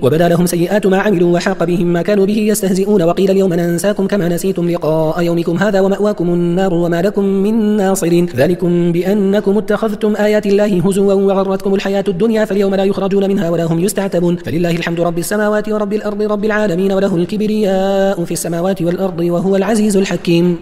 وبدا لهم سيئات ما عملوا وحاق بهم ما كانوا به يستهزئون وقيل اليوم ننساكم كما نسيتم لقاء يومكم هذا ومأواكم النار وما لكم من ناصرين ذلكم بأنكم اتخذتم آيات الله هزوا وغرتكم الحياة الدنيا فاليوم لا يخرجون منها ولا هم يستعتبون فلله الحمد رب السماوات ورب الأرض رب العالمين وله الكبرياء في السماوات والأرض وهو العزيز الحكيم.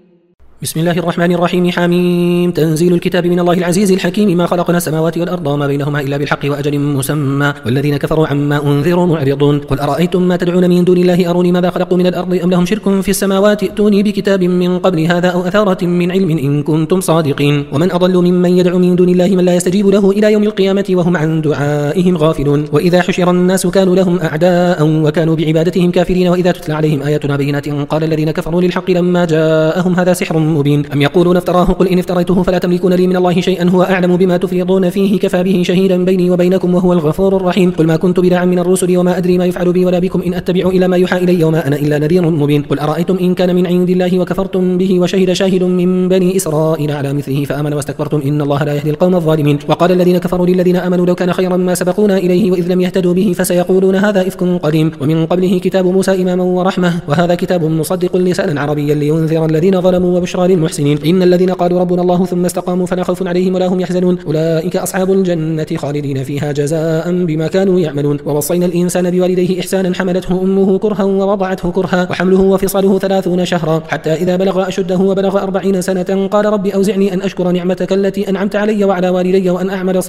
بسم الله الرحمن الرحيم حميم تنزيل الكتاب من الله العزيز الحكيم ما خلقنا السماوات والأرض وما بينهما إلا بالحق وأجل مسمى والذين كفروا عما أنذروا معرضون قل أرأيتم ما تدعون من دون الله أروني ماذا خلقوا من الأرض أم لهم شرك في السماوات ائتوني بكتاب من قبل هذا أو أثارة من علم إن كنتم صادقين ومن أضل ممن يدعو من دون الله من لا يستجيب له إلى يوم القيامة وهم عن دعائهم غافلون وإذا حشر الناس كانوا لهم أعداء وكانوا بعبادتهم كافرين وإذا تتلى عليهم آياتنا بينات قال الذين كفروا للحق لما جاءهم هذا سحر مبين أم يقولون افتراه قل إن افتريته فلا تملكون لي من الله شيئا هو أعلم بما تفرضون فيه كفى به شهيدا بيني وبينكم وهو الغفور الرحيم قل ما كنت بدعا من الرسل وما أدري ما يفعل بي ولا بكم إن أتبع إلى ما يوحى إلي وما أنا إلا نذير مبين قل أرأيتم إن كان من عند الله وكفرتم به وشهد شاهد من بني إسرائيل على مثله فآمن واستكبرتم إن الله لا يهدي القوم الظالمين وقال الذين كفروا للذين آمنوا لو كان خيرا ما سبقونا إليه وإذ لم يهتدوا به فسيقولون هذا إفك قديم ومن قبله كتاب موسى إماما ورحمة وهذا كتاب مصدق لسانا عربيا لينذر الذين ظلموا وبشرى للمحسنين إن الذين قالوا ربنا الله ثم استقاموا فلا خوف عليهم ولا هم يحزنون أولئك أصحاب الجنة خالدين فيها جزاء بما كانوا يعملون ووصينا الإنسان بوالديه إحسانا حملته أمه كرها ووضعته كرها وحمله وفصاله 30 شهرا حتى إذا بلغ أشده وبلغ 40 سنة قال رب أوزعني أن أشكر نعمتك التي أنعمت علي وعلى والدي وأن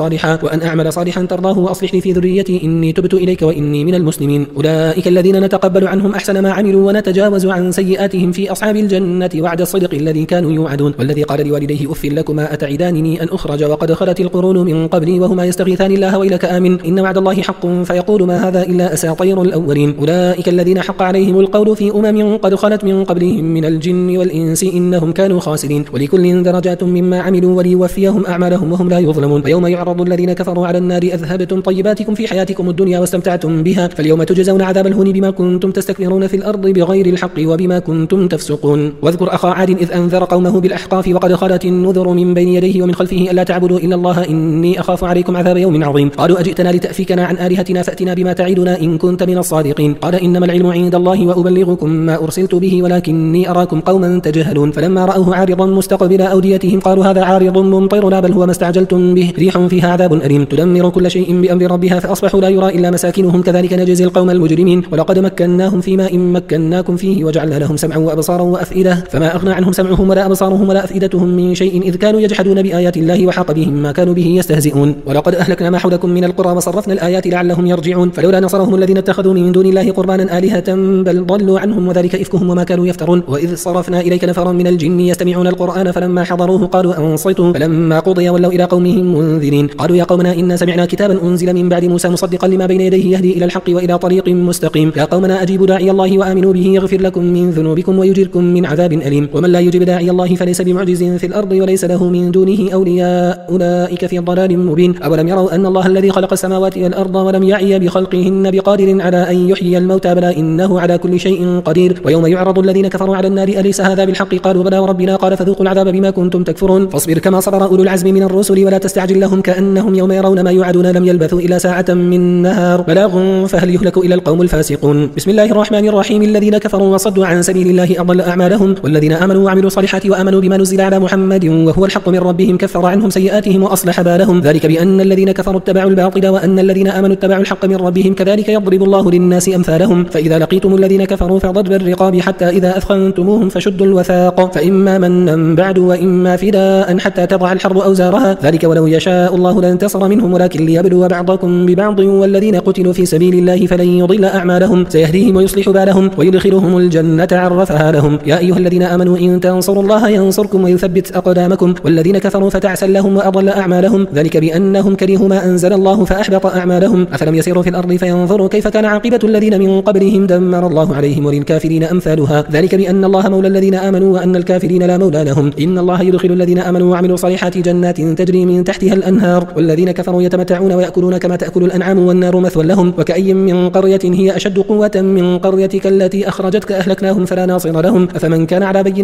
أعمل صالحا ترضاه وأصلح لي في ذريتي إني تبت إليك وإني من المسلمين أولئك الذين نتقبل عنهم أحسن ما عملوا ونتجاوز عن سيئاتهم في أصحاب الجنة وعد الصدق الذي كانوا يوعدون والذي قال لوالديه أف لكما أتعدانني أن أخرج وقد خلت القرون من قبلي وهما يستغيثان الله ويلك آمن إن وعد الله حق فيقول ما هذا إلا أساطير الأولين أولئك الذين حق عليهم القول في أمم قد خلت من قبلهم من الجن والإنس إنهم كانوا خاسرين ولكل درجات مما عملوا وليوفيهم أعمالهم وهم لا يظلمون ويوم يعرض الذين كفروا على النار أذهبتم طيباتكم في حياتكم الدنيا واستمتعتم بها فاليوم تجزون عذاب الهون بما كنتم تستكبرون في الأرض بغير الحق وبما كنتم تفسقون واذكر أخا عاد إذ أنذر قومه بالأحقاف وقد خلت النذر من بين يديه ومن خلفه ألا تعبدوا إلا الله إني أخاف عليكم عذاب يوم عظيم قالوا أجئتنا لتأفكنا عن آلهتنا فأتنا بما تعدنا إن كنت من الصادقين قال إنما العلم عند الله وأبلغكم ما أرسلت به ولكني أراكم قوما تجهلون فلما رأوه عارضا مستقبل أوديتهم قالوا هذا عارض ممطرنا بل هو ما استعجلتم به ريح فيها عذاب أليم تدمر كل شيء بأمر ربها فأصبحوا لا يرى إلا مساكنهم كذلك نجزي القوم المجرمين ولقد مكناهم فيما إن مكناكم فيه وجعلنا لهم سمعا وأبصارا وأفئدة فما أغنى عنهم سمعهم ولا أبصارهم ولا أفئدتهم من شيء إذ كانوا يجحدون بآيات الله وحاق بهم ما كانوا به يستهزئون ولقد أهلكنا ما حولكم من القرى وصرفنا الآيات لعلهم يرجعون فلولا نصرهم الذين اتخذوا من دون الله قربانا آلهة بل ضلوا عنهم وذلك إفكهم وما كانوا يفترون وإذ صرفنا إليك نفرا من الجن يستمعون القرآن فلما حضروه قالوا أنصتوا فلما قضي ولوا إلى قومهم منذرين قالوا يا قومنا إنا سمعنا كتابا أنزل من بعد موسى مصدقا لما بين يديه يهدي إلى الحق وإلى طريق مستقيم يا قومنا أجيبوا داعي الله وآمنوا به يغفر لكم من ذنوبكم ويجركم من عذاب أليم ومن لا يجب داعي الله فليس بمعجز في الأرض وليس له من دونه أولياء أولئك في ضلال مبين أولم يروا أن الله الذي خلق السماوات والأرض ولم يعي بخلقهن بقادر على أن يحيي الموتى بلى إنه على كل شيء قدير ويوم يعرض الذين كفروا على النار أليس هذا بالحق قالوا بلى وربنا قال فذوقوا العذاب بما كنتم تكفرون فاصبر كما صبر أولو العزم من الرسل ولا تستعجل لهم كأنهم يوم يرون ما يوعدون لم يلبثوا إلا ساعة من نهار بلاغ فهل يهلك إلا القوم الفاسقون بسم الله الرحمن الرحيم الذين كفروا وصدوا عن سبيل الله أضل أعمالهم والذين آمنوا وعملوا الصالحات وآمنوا بما نزل على محمد وهو الحق من ربهم كفر عنهم سيئاتهم وأصلح بالهم ذلك بأن الذين كفروا اتبعوا الباطل وأن الذين آمنوا اتبعوا الحق من ربهم كذلك يضرب الله للناس أمثالهم فإذا لقيتم الذين كفروا فضرب الرقاب حتى إذا أثخنتموهم فشدوا الوثاق فإما منا بعد وإما فداء حتى تضع الحرب أوزارها ذلك ولو يشاء الله لانتصر منهم ولكن ليبلو بعضكم ببعض والذين قتلوا في سبيل الله فلن يضل أعمالهم سيهديهم ويصلح بالهم ويدخلهم الجنة عرفها لهم يا أيها الذين آمنوا إن تنصروا الله ينصركم ويثبت أقدامكم والذين كفروا فتعسا لهم وأضل أعمالهم ذلك بأنهم كرهوا ما أنزل الله فأحبط أعمالهم أفلم يسيروا في الأرض فينظروا كيف كان عاقبة الذين من قبلهم دمر الله عليهم وللكافرين أمثالها ذلك بأن الله مولى الذين آمنوا وأن الكافرين لا مولى لهم إن الله يدخل الذين آمنوا وعملوا الصالحات جنات تجري من تحتها الأنهار والذين كفروا يتمتعون ويأكلون كما تأكل الأنعام والنار مثوى لهم وكأي من قرية هي أشد قوة من قريتك التي أخرجتك أهلكناهم فلا ناصر لهم أفمن كان على بينة من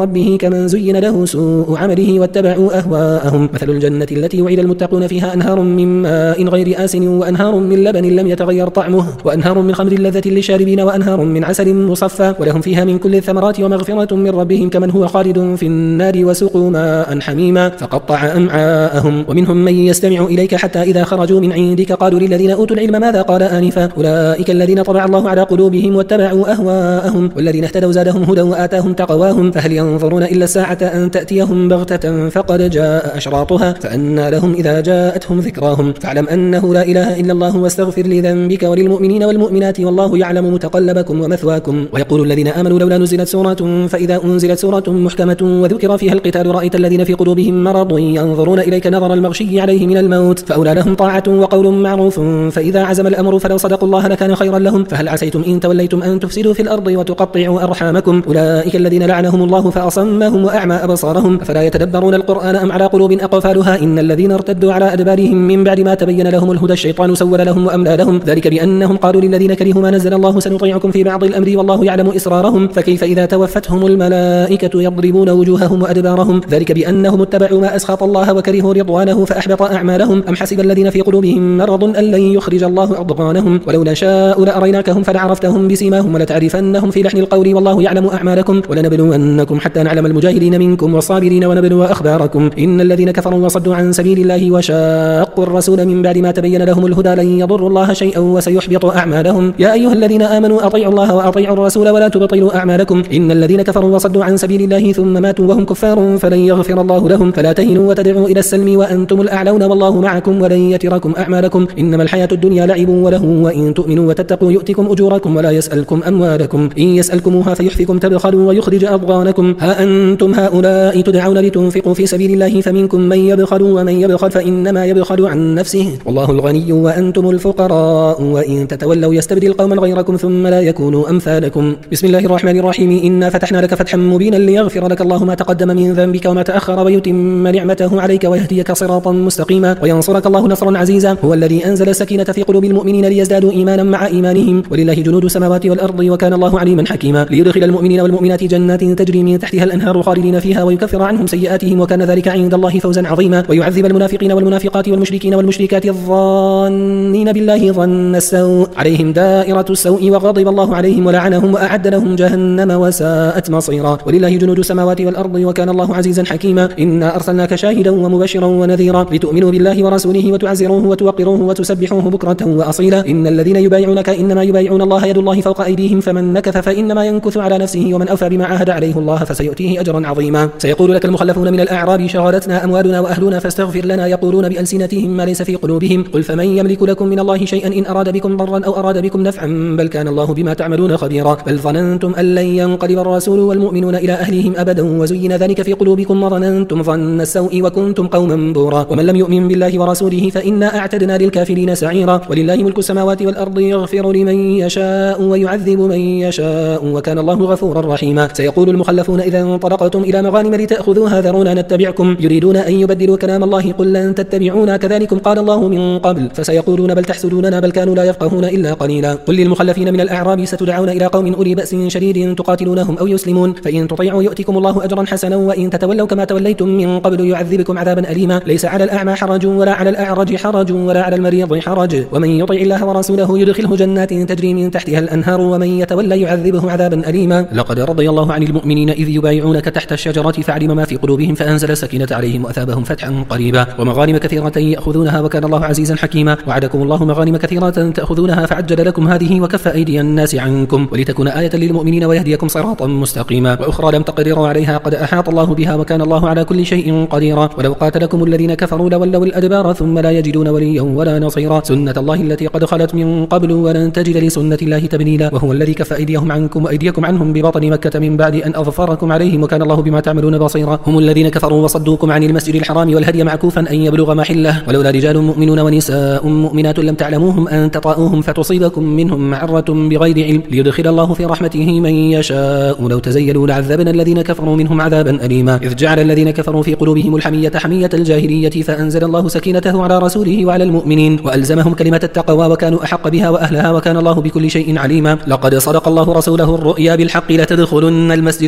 ربه كمن زين له سوء عمله واتبعوا أهواءهم. مثل الجنة التي وعد المتقون فيها أنهار من ماء غير آسن وأنهار من لبن لم يتغير طعمه وأنهار من خمر لذة للشاربين وأنهار من عسل مصفى ولهم فيها من كل الثمرات ومغفرة من ربهم كمن هو خالد في النار وسقوا ماء حميما فقطع أمعاءهم. ومنهم من يستمع إليك حتى إذا خرجوا من عندك قالوا للذين أوتوا العلم ماذا قال آنفا أولئك الذين طبع الله على قلوبهم واتبعوا أهواءهم والذين اهتدوا زادهم هدى وآتاهم تقواهم فهل ينظرون إلا الساعة أن تأتيهم بغتة فقد جاء أشراطها فأنى لهم إذا جاءتهم ذكراهم فاعلم أنه لا إله إلا الله واستغفر لذنبك وللمؤمنين والمؤمنات والله يعلم متقلبكم ومثواكم. ويقول الذين آمنوا لولا نزلت سورة فإذا أنزلت سورة محكمة وذكر فيها القتال رأيت الذين في قلوبهم مرض ينظرون إليك نظر المغشي عليه من الموت فأولى لهم طاعة وقول معروف فإذا عزم الأمر فلو صدقوا الله لكان خيرا لهم فهل عسيتم إن توليتم أن تفسدوا في الأرض وتقطعوا أرحامكم أولئك الذين لعنهم الله فأصمهم وأعمى أبصارهم أفلا يتدبرون القرآن أم على قلوب أقفالها إن الذين ارتدوا على أدبارهم من بعد ما تبين لهم الهدى الشيطان سول لهم وأملى لهم ذلك بأنهم قالوا للذين كرهوا ما نزل الله سنطيعكم في بعض الأمر والله يعلم إسرارهم فكيف إذا توفتهم الملائكة يضربون وجوههم وأدبارهم ذلك بأنهم اتبعوا ما أسخط الله وكرهوا رضوانه فأحبط أعمالهم أم حسب الذين في قلوبهم مرض أن لن يخرج الله أضغانهم ولو نشاء لأريناكهم فلعرفتهم بسيماهم ولتعرفنهم في لحن القول والله يعلم أعمالكم ولنبلونكم حتى نعلم المجاهدين منكم والصابرين ونبلو أخباركم إن الذين كفروا وصدوا عن سبيل الله وشاقوا الرسول من بعد ما تبين لهم الهدى لن يضروا الله شيئا وسيحبط أعمالهم يا أيها الذين آمنوا أطيعوا الله وأطيعوا الرسول ولا تبطلوا أعمالكم إن الذين كفروا وصدوا عن سبيل الله ثم ماتوا وهم كفار فلن يغفر الله لهم فلا تهنوا وتدعوا إلى السلم وأنتم الأعلون والله معكم ولن يتركم أعمالكم إنما الحياة الدنيا لعب وله وإن تؤمنوا وتتقوا يؤتكم أجوركم ولا يسألكم أموالكم إن يسألكموها فيحفكم تبخلوا ويخرج أضغانكم ها أنتم هؤلاء تدعون لتنفقوا في سبيل الله فمنكم من يبخل ومن يبخل فإنما يبخل عن نفسه والله الغني وأنتم الفقراء وإن تتولوا يستبدل قوما غيركم ثم لا يكونوا أمثالكم. بسم الله الرحمن الرحيم إنا فتحنا لك فتحا مبينا ليغفر لك الله ما تقدم من ذنبك وما تأخر ويتم نعمته عليك ويهديك صراطا مستقيما وينصرك الله نصرا عزيزا هو الذي أنزل السكينة في قلوب المؤمنين ليزدادوا إيمانا مع إيمانهم ولله جنود السماوات والأرض وكان الله عليما حكيما ليدخل المؤمنين والمؤمنات جنات تجري من تحتها الأنهار خالدين فيها ويكفر عنهم سيئاتهم وكان ذلك عند الله فوزا عظيما ويعذب المنافقين والمنافقات والمشركين والمشركات الظانين بالله ظن السوء عليهم دائرة السوء وغضب الله عليهم ولعنهم وأعد لهم جهنم وساءت مصيرا ولله جنود السماوات والأرض وكان الله عزيزا حكيما إنا أرسلناك شاهدا ومبشرا ونذيرا لتؤمنوا بالله ورسوله وتعزروه وتوقروه وتسبحوه بكرة وأصيلا إن الذين يبايعونك إنما يبايعون الله يد الله فوق أيديهم فمن نكث فإنما ينكث على نفسه ومن أوفى بما عاهد عليه الله فسيؤتيه أجرا عظيما سيقول لك المخلفون من الأعراب شغلتنا أموالنا وأهلنا فاستغفر لنا يقولون بألسنتهم ما ليس في قلوبهم قل فمن يملك لكم من الله شيئا إن أراد بكم ضرا أو أراد بكم نفعا بل كان الله بما تعملون خبيرا بل ظننتم أن لن ينقلب الرسول والمؤمنون إلى أهلهم أبدا وزين ذلك في قلوبكم وظننتم ظن السوء وكنتم قوما بورا ومن لم يؤمن بالله ورسوله فإنا أعتدنا للكافرين سعيرا ولله ملك السماوات والأرض يغفر لمن يشاء ويعذب من يشاء وكان الله غفورا رحيما سيقول المخلفون إذا انطلقتم إلى مغانم لتأخذوها ذرونا نتبعكم يريدون أن يبدلوا كلام الله قل لن تتبعونا كذلكم قال الله من قبل فسيقولون بل تحسدوننا بل كانوا لا يفقهون إلا قليلا قل للمخلفين من الأعراب ستدعون إلى قوم أولي بأس شديد تقاتلونهم أو يسلمون فإن تطيعوا يؤتكم الله أجرا حسنا وإن تتولوا كما توليتم من قبل يعذبكم عذابا أليما ليس على الأعمى حرج ولا على الأعرج حرج ولا على المريض حرج ومن يطع الله ورسوله يدخله جنات تجري من تحتها الأنهار ومن يتولى يعذبه عذابا أليما لقد رضي الله عن المؤمنين إذ يبايعونك تحت الشجرة فعلم ما في قلوبهم فأنزل السكينة عليهم وأثابهم فتحا قريبا ومغانم كثيرة يأخذونها وكان الله عزيزا حكيما وعدكم الله مغانم كثيرة تأخذونها فعجل لكم هذه وكف أيدي الناس عنكم ولتكون آية للمؤمنين ويهديكم صراطا مستقيما وأخرى لم تقدروا عليها قد أحاط الله بها وكان الله على كل شيء قديرا ولو قاتلكم الذين كفروا لولوا الأدبار ثم لا يجدون وليا ولا نصيرا سنة الله التي قد خلت من قبل ولن تجد لسنة الله تبديلا وهو الذي كف أيديهم عنكم وأيديكم عنهم ببطن مكة من بعد أن أظفركم عليهم وكان الله بما تعملون بصيرا هم الذين كفروا وصدوكم عن المسجد الحرام والهدي معكوفا أن يبلغ محله ولولا رجال مؤمنون ونساء مؤمنات لم تعلموهم أن تطاؤوهم فتصيبكم منهم معرة بغير علم ليدخل الله في رحمته من يشاء لو تزيلوا لعذبنا الذين كفروا منهم عذابا أليما إذ جعل الذين كفروا في قلوبهم الحمية حمية الجاهلية فأنزل الله سكينته على رسوله وعلى المؤمنين وألزمهم كلمة التقوى وكانوا أحق بها وأهلها وكان الله بكل شيء عليما لقد صدق الله رسوله الرؤيا بالحق لتدخلن المسجد الحرام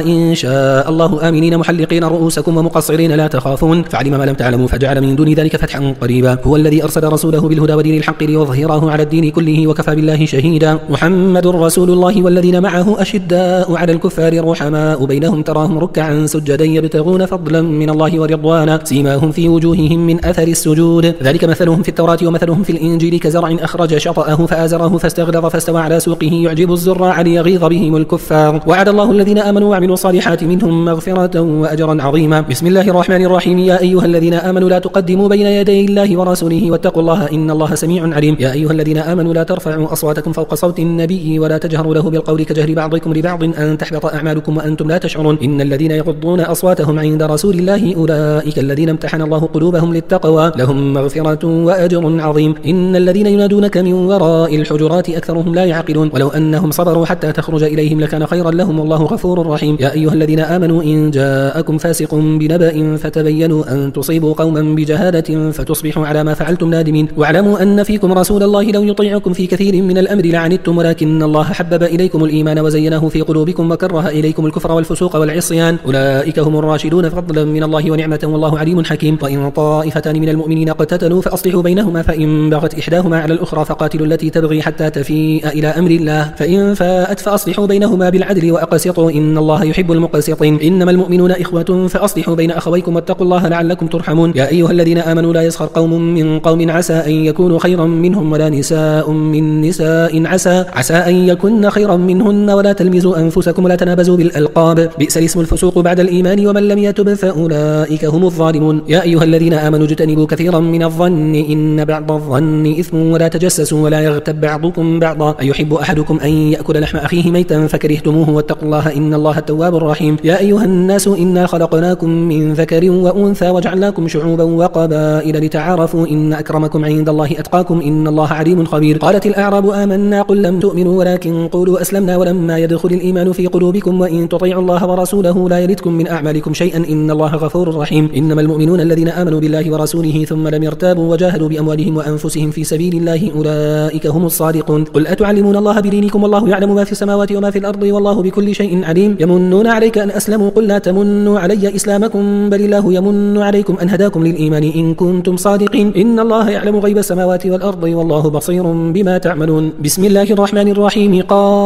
إن شاء الله آمنين محلقين رؤوسكم ومقصرين لا تخافون فعلم ما لم تعلموا فجعل من دون ذلك فتحا قريبا هو الذي أرسل رسوله بالهدى ودين الحق ليظهره على الدين كله وكفى بالله شهيدا محمد رسول الله والذين معه أشداء على الكفار رحماء بينهم تراهم ركعا سجدا يبتغون فضلا من الله ورضوانا سيماهم في وجوههم من أثر السجود ذلك مثلهم في التوراة ومثلهم في الإنجيل كزرع أخرج شطأه فآزره فاستغلظ فاستوى على سوقه يعجب الزراع ليغيظ بهم الكفار وعد الله الذين آمنوا وعملوا الصالحات منهم مغفرة وأجرا عظيما بسم الله الرحمن الرحيم يا أيها الذين آمنوا لا تقدموا بين يدي الله ورسوله واتقوا الله إن الله سميع عليم يا أيها الذين آمنوا لا ترفعوا أصواتكم فوق صوت النبي ولا تجهروا له بالقول كجهر بعضكم لبعض أن تحبط أعمالكم وأنتم لا تشعرون إن الذين يغضون أصواتهم عند رسول الله أولئك الذين امتحن الله قلوبهم للتقوى لهم مغفرة وأجر عظيم إن الذين ينادونك من وراء الحجرات أكثرهم لا يعقلون ولو أنهم صبروا حتى تخرج إليهم لكان خيرا لهم والله غفور رحيم يا أيها الذين آمنوا إن جاءكم فاسق بنبأ فتبينوا أن تصيبوا قوما بجهالة فتصبحوا على ما فعلتم نادمين واعلموا أن فيكم رسول الله لو يطيعكم في كثير من الأمر لعنتم ولكن الله حبب إليكم الإيمان وزينه في قلوبكم وكره إليكم الكفر والفسوق والعصيان أولئك هم الراشدون فضلا من الله ونعمة والله عليم حكيم وإن طائفتان من المؤمنين اقتتلوا فأصلحوا بينهما فإن بغت إحداهما على الأخرى فقاتلوا التي تبغي حتى تفيء إلى أمر الله فإن فاءت فأصلحوا بينهما بالعدل وأقسطوا إن الله يحب المقسطين إنما المؤمنون إخوة فأصلحوا بين أخويكم واتقوا الله لعلكم ترحمون يا أيها الذين آمنوا لا يسخر قوم من قوم عسى أن يكونوا خيرا منهم ولا نساء من نساء عسى أن يكن خيرا منهن ولا تلمزوا أنفسكم ولا تنابزوا بالألقاب بئس الاسم الفسوق بعد الإيمان ومن لم يتب فأولئك هم الظالمون يا أيها الذين آمنوا اجتنبوا كثيرا من الظن إن بعض الظن إثم ولا تجسسوا ولا يغتب بعضكم بعضا أيحب أحدكم أن يأكل لحم أخيه ميتا فكرهتموه واتقوا الله إن الله التواب الرحيم يا أيها الناس إنا خلقناكم من ذكر وأنثى وجعلناكم شعوبا وقبائل لتعارفوا إن أكرمكم عند الله أتقاكم إن الله عليم خبير قالت الأعراب آمنا قل لم تؤمنوا ولكن قولوا أسلمنا ولما يدخل الإيمان في قلوبكم وإن تطيعوا الله ورسوله لا يلدكم من أعمالكم شيئا إن الله غفور رحيم إنما المؤمنون الذين آمنوا بالله ورسوله ثم لم يرتابوا وجاهدوا بأموالهم وأنفسهم في سبيل الله أولئك هم الصادقون قل أتعلمون الله بدينكم والله يعلم ما في السماوات وما في الأرض والله بكل شيء عليم يمنون عليك أن أسلموا قل لا تمنوا علي إسلامكم بل الله يمن عليكم أن هداكم للإيمان إن كنتم صادقين إن الله يعلم غيب السماوات والأرض والله بصير بما تعملون بسم الله الرحمن الرحيم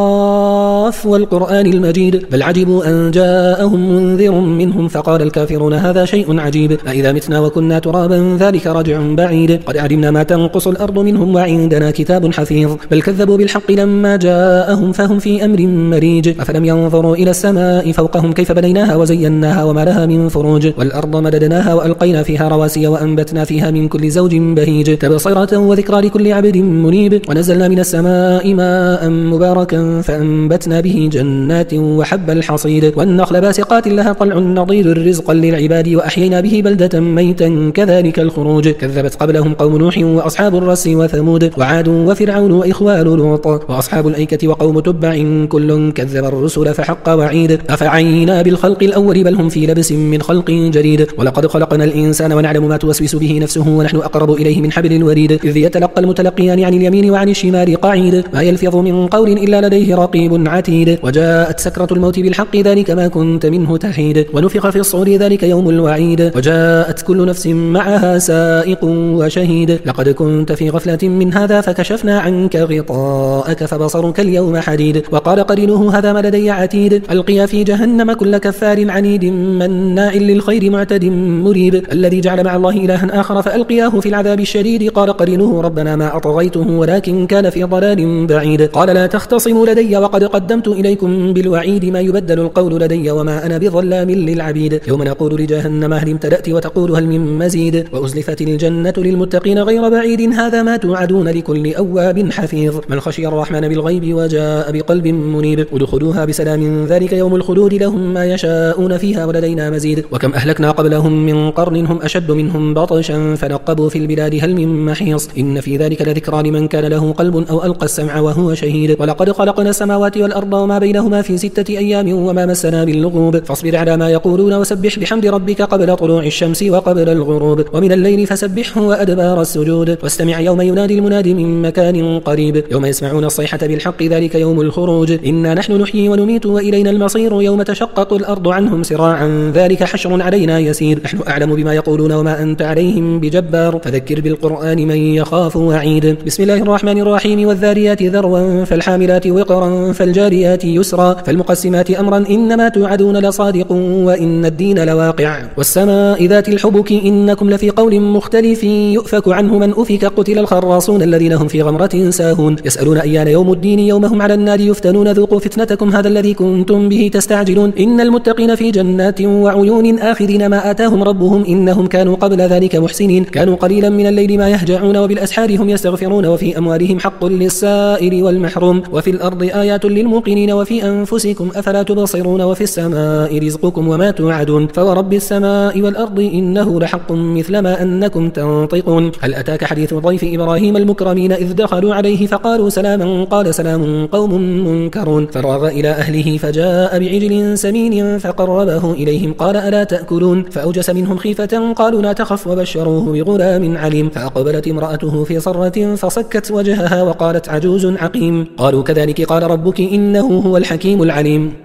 قاف والقرآن المجيد بل عجبوا أن جاءهم منذر منهم فقال الكافرون هذا شيء عجيب أإذا متنا وكنا ترابا ذلك رجع بعيد قد علمنا ما تنقص الأرض منهم وعندنا كتاب حفيظ بل كذبوا بالحق لما جاءهم فهم في أمر مريج أفلم ينظروا إلى السماء فوقهم كيف بنيناها وزيناها وما لها من فروج والأرض مددناها وألقينا فيها رواسي وأنبتنا فيها من كل زوج بهيج تبصرة وذكرى لكل عبد منيب ونزلنا من السماء ماء مباركا فأنبتنا به جنات وحب الحصيد والنخل باسقات لها طلع نضيد رزقا للعباد وأحيينا به بلدة ميتا كذلك الخروج كذبت قبلهم قوم نوح وأصحاب الرس وثمود وعاد وفرعون وإخوان لوط وأصحاب الأيكة وقوم تبع كل كذب الرسل فحق وعيد أفعينا بالخلق الأول بل هم في لبس من خلق جديد ولقد خلقنا الإنسان ونعلم ما توسوس به نفسه ونحن أقرب إليه من حبل الوريد إذ يتلقى المتلقيان عن اليمين وعن الشمال قعيد ما يلفظ من قول إلا لديه رقيب عتيد وجاءت سكرة الموت بالحق ذلك ما كنت منه تحيد ونفخ في الصور ذلك يوم الوعيد وجاءت كل نفس معها سائق وشهيد لقد كنت في غفلة من هذا فكشفنا عنك غطاءك فبصرك اليوم حديد وقال قرينه هذا ما لدي عتيد ألقيا في جهنم كل كفار عنيد مناع للخير معتد مريب الذي جعل مع الله إلها آخر فألقياه في العذاب الشديد قال قرينه ربنا ما أطغيته ولكن كان في ضلال بعيد قال لا تختصموا لدي وقد قدمت إليكم بالوعيد ما يبدل القول لدي وما أنا بظلام للعبيد يوم نقول لجهنم هل امتلأت وتقول هل من مزيد وأزلفت الجنة للمتقين غير بعيد هذا ما توعدون لكل أواب حفيظ من خشي الرحمن بالغيب وجاء بقلب منيب ادخلوها بسلام ذلك يوم الخلود لهم ما يشاءون فيها ولدينا مزيد وكم أهلكنا قبلهم من قرن هم أشد منهم بطشا فنقبوا في البلاد هل من محيص إن في ذلك لذكرى لمن كان له قلب أو ألقى السمع وهو شهيد ولقد خلقنا السماوات والأرض والأرض وما بينهما في 6 أيام وما مسنا من لغوب فاصبر على ما يقولون وسبح بحمد ربك قبل طلوع الشمس وقبل الغروب ومن الليل فسبحه وأدبار السجود واستمع يوم ينادي المنادي من مكان قريب يوم يسمعون الصيحة بالحق ذلك يوم الخروج إنا نحن نحيي ونميت وإلينا المصير يوم تشقق الأرض عنهم سراعا ذلك حشر علينا يسير نحن أعلم بما يقولون وما أنت عليهم بجبار فذكر بالقرآن من يخاف وعيد بسم الله الرحمن الرحيم والذاريات ذروا فالحاملات وقرا فالجاريات يسرا فالمقسمات أمرا إنما توعدون لصادق وإن الدين لواقع والسماء ذات الحبك إنكم لفي قول مختلف يؤفك عنه من أفك قتل الخراصون الذين هم في غمرة ساهون يسألون أيان يوم الدين يوم هم على النار يفتنون ذوقوا فتنتكم هذا الذي كنتم به تستعجلون إن المتقين في جنات وعيون آخذين ما آتاهم ربهم إنهم كانوا قبل ذلك محسنين كانوا قليلا من الليل ما يهجعون وبالأسحار هم يستغفرون وفي أموالهم حق للسائل والمحروم وفي الأرض آيات للموقنين وفي أنفسكم أفلا تبصرون وفي السماء رزقكم وما توعدون فورب السماء والأرض إنه لحق مثل ما أنكم تنطقون هل أتاك حديث ضيف إبراهيم المكرمين إذ دخلوا عليه فقالوا سلاما قال سلام قوم منكرون فراغ إلى أهله فجاء بعجل سمين فقربه إليهم قال ألا تأكلون فأوجس منهم خيفة قالوا لا تخف وبشروه بغلام عليم فأقبلت امرأته في صرة فصكت وجهها وقالت عجوز عقيم قالوا كذلك قال ربك إنه هو الحكيم العليم